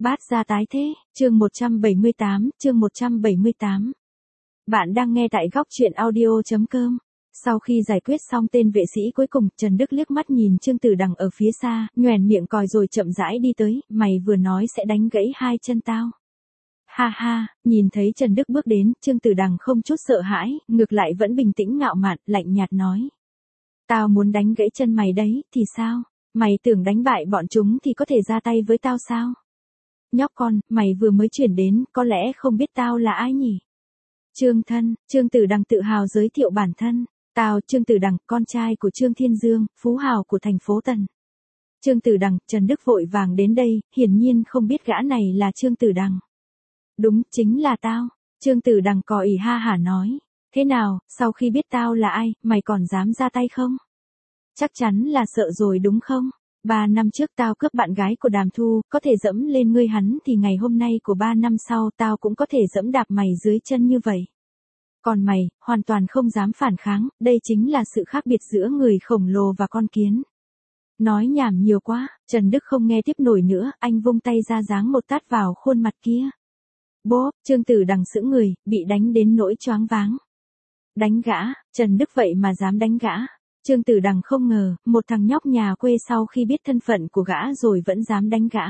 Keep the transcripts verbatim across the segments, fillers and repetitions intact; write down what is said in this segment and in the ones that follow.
Bát gia tái thế, chương một trăm bảy mươi tám, chương một trăm bảy mươi tám. Bạn đang nghe tại góc truyện audio.com. Sau khi giải quyết xong tên vệ sĩ cuối cùng, Trần Đức liếc mắt nhìn Trương Tử Đằng ở phía xa, nhoẻn miệng còi rồi chậm rãi đi tới, mày vừa nói sẽ đánh gãy hai chân tao. Ha ha, nhìn thấy Trần Đức bước đến, Trương Tử Đằng không chút sợ hãi, ngược lại vẫn bình tĩnh ngạo mạn, lạnh nhạt nói. Tao muốn đánh gãy chân mày đấy, thì sao? Mày tưởng đánh bại bọn chúng thì có thể ra tay với tao sao? Nhóc con, mày vừa mới chuyển đến, có lẽ không biết tao là ai nhỉ? Trương thân, Trương Tử Đằng tự hào giới thiệu bản thân. Tao, Trương Tử Đằng, con trai của Trương Thiên Dương, phú hào của thành phố Tần. Trương Tử Đằng, Trần Đức vội vàng đến đây, hiển nhiên không biết gã này là Trương Tử Đằng. Đúng, chính là tao. Trương Tử Đằng cò ỉ ha hả nói. Thế nào, sau khi biết tao là ai, mày còn dám ra tay không? Chắc chắn là sợ rồi đúng không? Ba năm trước tao cướp bạn gái của Đàm Thu, có thể dẫm lên ngươi hắn thì ngày hôm nay của ba năm sau tao cũng có thể dẫm đạp mày dưới chân như vậy. Còn mày, hoàn toàn không dám phản kháng, đây chính là sự khác biệt giữa người khổng lồ và con kiến. Nói nhảm nhiều quá, Trần Đức không nghe tiếp nổi nữa, anh vung tay ra giáng một tát vào khuôn mặt kia. Bốp, Trương Tử Đằng sững người, bị đánh đến nỗi choáng váng. Đánh gã, Trần Đức vậy mà dám đánh gã. Trương Tử Đằng không ngờ, một thằng nhóc nhà quê sau khi biết thân phận của gã rồi vẫn dám đánh gã.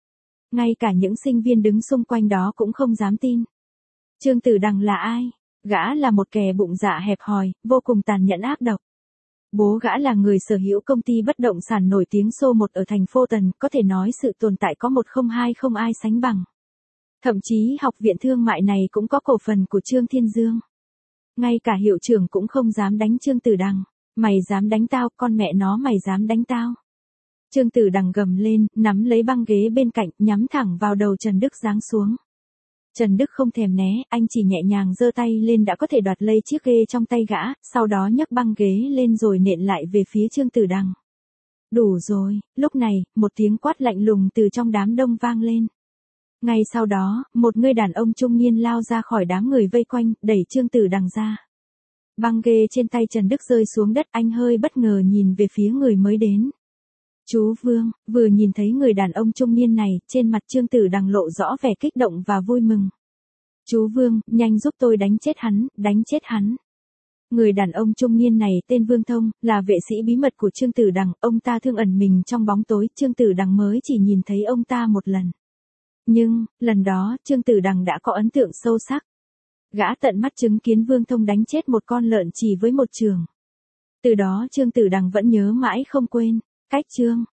Ngay cả những sinh viên đứng xung quanh đó cũng không dám tin. Trương Tử Đằng là ai? Gã là một kẻ bụng dạ hẹp hòi, vô cùng tàn nhẫn ác độc. Bố gã là người sở hữu công ty bất động sản nổi tiếng số một ở thành phố Tần, có thể nói sự tồn tại có một không hai không ai sánh bằng. Thậm chí học viện thương mại này cũng có cổ phần của Trương Thiên Dương. Ngay cả hiệu trưởng cũng không dám đánh Trương Tử Đằng. Mày dám đánh tao, con mẹ nó mày dám đánh tao. Trương Tử Đằng gầm lên, nắm lấy băng ghế bên cạnh, nhắm thẳng vào đầu Trần Đức giáng xuống. Trần Đức không thèm né, anh chỉ nhẹ nhàng giơ tay lên đã có thể đoạt lấy chiếc ghế trong tay gã, sau đó nhấc băng ghế lên rồi nện lại về phía Trương Tử Đằng. Đủ rồi, lúc này, một tiếng quát lạnh lùng từ trong đám đông vang lên. Ngay sau đó, một người đàn ông trung niên lao ra khỏi đám người vây quanh, đẩy Trương Tử Đằng ra. Băng ghế trên tay Trần Đức rơi xuống đất, anh hơi bất ngờ nhìn về phía người mới đến. Chú Vương, vừa nhìn thấy người đàn ông trung niên này, trên mặt Trương Tử Đằng lộ rõ vẻ kích động và vui mừng. Chú Vương, nhanh giúp tôi đánh chết hắn, đánh chết hắn. Người đàn ông trung niên này tên Vương Thông, là vệ sĩ bí mật của Trương Tử Đằng, ông ta thương ẩn mình trong bóng tối, Trương Tử Đằng mới chỉ nhìn thấy ông ta một lần. Nhưng, lần đó, Trương Tử Đằng đã có ấn tượng sâu sắc. Gã tận mắt chứng kiến Vương Thông đánh chết một con lợn chỉ với một chưởng. Từ đó Trương Tử Đằng vẫn nhớ mãi không quên. Cách chương,